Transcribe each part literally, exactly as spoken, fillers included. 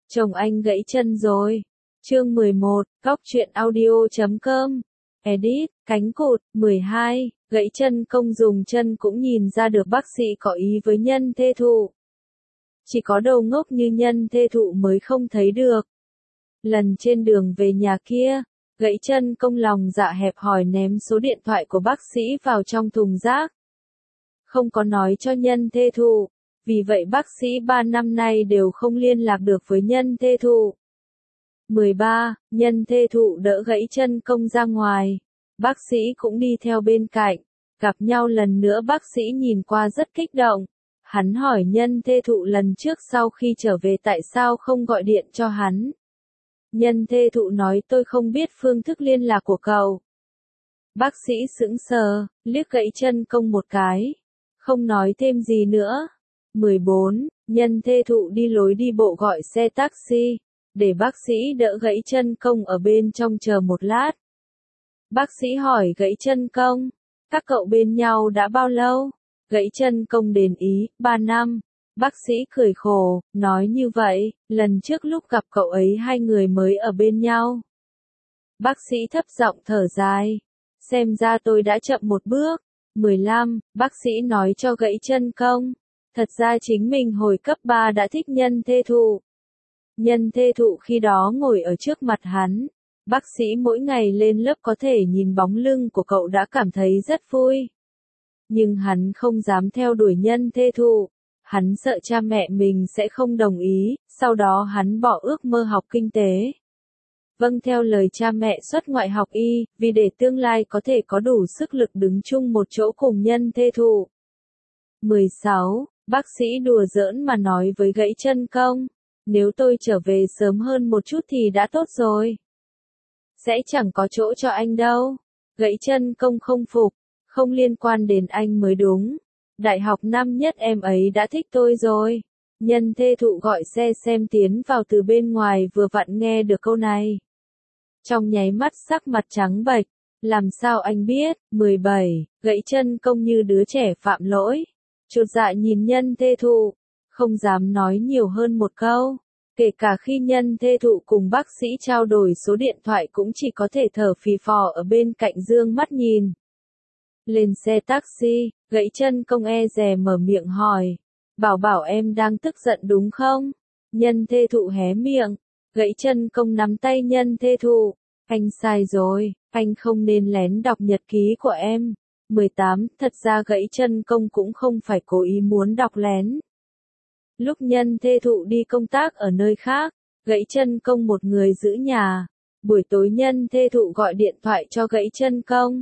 Chồng anh gãy chân rồi. Chương mười một, Góc truyện audio chấm com. Edit, cánh cụt, mười hai, gãy chân công dùng chân cũng nhìn ra được bác sĩ có ý với nhân thê thụ. Chỉ có đầu ngốc như nhân thê thụ mới không thấy được. Lần trên đường về nhà kia, gãy chân công lòng dạ hẹp hòi ném số điện thoại của bác sĩ vào trong thùng rác. Không có nói cho nhân thê thụ, vì vậy bác sĩ ba năm nay đều không liên lạc được với nhân thê thụ. mười ba, nhân thê thụ đỡ gãy chân công ra ngoài. Bác sĩ cũng đi theo bên cạnh. Gặp nhau lần nữa bác sĩ nhìn qua rất kích động. Hắn hỏi nhân thê thụ lần trước sau khi trở về tại sao không gọi điện cho hắn. Nhân thê thụ nói tôi không biết phương thức liên lạc của cậu. Bác sĩ sững sờ, liếc gãy chân công một cái. Không nói thêm gì nữa. mười bốn, nhân thê thụ đi lối đi bộ gọi xe taxi. Để bác sĩ đỡ gãy chân công ở bên trong chờ một lát. Bác sĩ hỏi gãy chân công, các cậu bên nhau đã bao lâu? Gãy chân công đền ý, ba năm. Bác sĩ cười khổ, nói như vậy, lần trước lúc gặp cậu ấy hai người mới ở bên nhau. Bác sĩ thấp giọng thở dài, xem ra tôi đã chậm một bước. mười lăm, bác sĩ nói cho gãy chân công, thật ra chính mình hồi cấp ba đã thích nhân thê thụ. Nhân thê thụ khi đó ngồi ở trước mặt hắn. Bác sĩ mỗi ngày lên lớp có thể nhìn bóng lưng của cậu đã cảm thấy rất vui. Nhưng hắn không dám theo đuổi nhân thê thụ. Hắn sợ cha mẹ mình sẽ không đồng ý, sau đó hắn bỏ ước mơ học kinh tế. Vâng theo lời cha mẹ xuất ngoại học y, vì để tương lai có thể có đủ sức lực đứng chung một chỗ cùng nhân thê thụ. mười sáu, bác sĩ đùa giỡn mà nói với gãy chân công. Nếu tôi trở về sớm hơn một chút thì đã tốt rồi. Sẽ chẳng có chỗ cho anh đâu. Gãy chân công không phục, không liên quan đến anh mới đúng. Đại học năm nhất em ấy đã thích tôi rồi. Nhân thê thụ gọi xe xem tiến vào từ bên ngoài vừa vặn nghe được câu này. Trong nháy mắt sắc mặt trắng bệch, làm sao anh biết? mười bảy, gãy chân công như đứa trẻ phạm lỗi. Chột dạ nhìn nhân thê thụ. Không dám nói nhiều hơn một câu, kể cả khi nhân thê thụ cùng bác sĩ trao đổi số điện thoại cũng chỉ có thể thở phì phò ở bên cạnh dương mắt nhìn. Lên xe taxi, gãy chân công e dè mở miệng hỏi, bảo bảo em đang tức giận đúng không? Nhân thê thụ hé miệng, gãy chân công nắm tay nhân thê thụ, anh sai rồi, anh không nên lén đọc nhật ký của em. mười tám, thật ra gãy chân công cũng không phải cố ý muốn đọc lén. Lúc nhân thê thụ đi công tác ở nơi khác, gãy chân công một người giữ nhà. Buổi tối nhân thê thụ gọi điện thoại cho gãy chân công.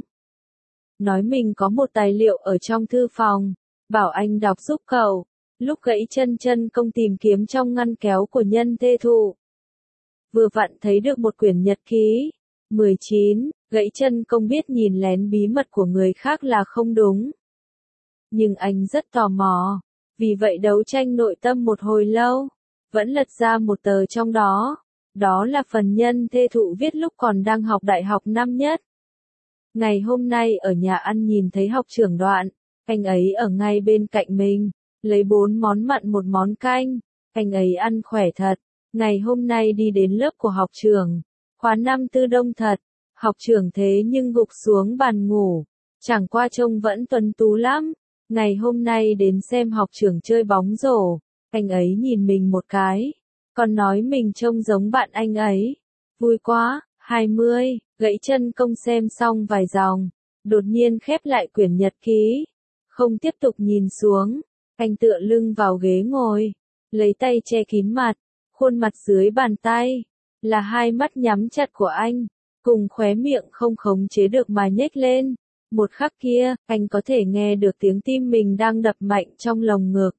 Nói mình có một tài liệu ở trong thư phòng, bảo anh đọc giúp cậu. Lúc gãy chân chân công tìm kiếm trong ngăn kéo của nhân thê thụ. Vừa vặn thấy được một quyển nhật ký. mười chín, gãy chân công biết nhìn lén bí mật của người khác là không đúng. Nhưng anh rất tò mò. Vì vậy đấu tranh nội tâm một hồi lâu, vẫn lật ra một tờ trong đó. Đó là phần nhân thê thụ viết lúc còn đang học đại học năm nhất. Ngày hôm nay ở nhà ăn nhìn thấy học trưởng Đoạn, anh ấy ở ngay bên cạnh mình, lấy bốn món mặn một món canh, anh ấy ăn khỏe thật. Ngày hôm nay đi đến lớp của học trưởng, khóa năm tư đông thật, học trưởng thế nhưng gục xuống bàn ngủ, chẳng qua trông vẫn tuấn tú lắm. Ngày hôm nay đến xem học trưởng chơi bóng rổ, anh ấy nhìn mình một cái, còn nói mình trông giống bạn anh ấy. Vui quá, hai mươi, gãy chân công xem xong vài dòng, đột nhiên khép lại quyển nhật ký, không tiếp tục nhìn xuống, anh tựa lưng vào ghế ngồi, lấy tay che kín mặt, khuôn mặt dưới bàn tay, là hai mắt nhắm chặt của anh, cùng khóe miệng không khống chế được mà nhếch lên. Một khắc kia, anh có thể nghe được tiếng tim mình đang đập mạnh trong lồng ngực.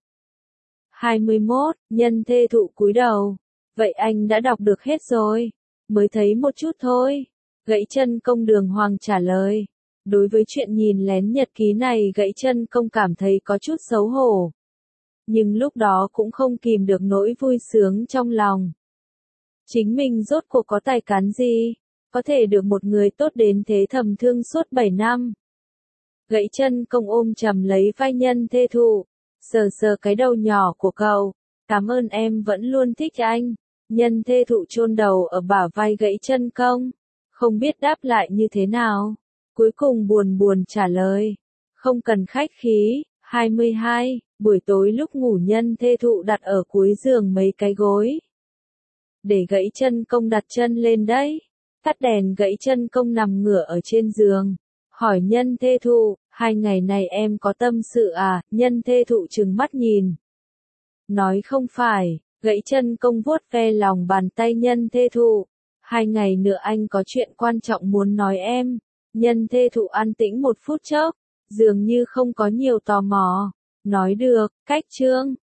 hai mươi mốt, nhân thê thụ cúi đầu. Vậy anh đã đọc được hết rồi. Mới thấy một chút thôi. Gãy chân công đường hoàng trả lời. Đối với chuyện nhìn lén nhật ký này gãy chân công cảm thấy có chút xấu hổ. Nhưng lúc đó cũng không kìm được nỗi vui sướng trong lòng. Chính mình rốt cuộc có tài cán gì? Có thể được một người tốt đến thế thầm thương suốt bảy năm. Gãy chân công ôm chầm lấy vai nhân thê thụ, sờ sờ cái đầu nhỏ của cậu. Cảm ơn em vẫn luôn thích anh. Nhân thê thụ chôn đầu ở bả vai gãy chân công. Không biết đáp lại như thế nào. Cuối cùng buồn buồn trả lời. Không cần khách khí. hai mươi hai. Buổi tối lúc ngủ nhân thê thụ đặt ở cuối giường mấy cái gối. Để gãy chân công đặt chân lên đấy. Tắt đèn gãy chân công nằm ngửa ở trên giường. Hỏi nhân thê thụ, hai ngày này em có tâm sự à? Nhân thê thụ trừng mắt nhìn. Nói không phải, gãy chân công vuốt ve lòng bàn tay nhân thê thụ. Hai ngày nữa anh có chuyện quan trọng muốn nói em. Nhân thê thụ an tĩnh một phút chốc, dường như không có nhiều tò mò. Nói được, cách chương.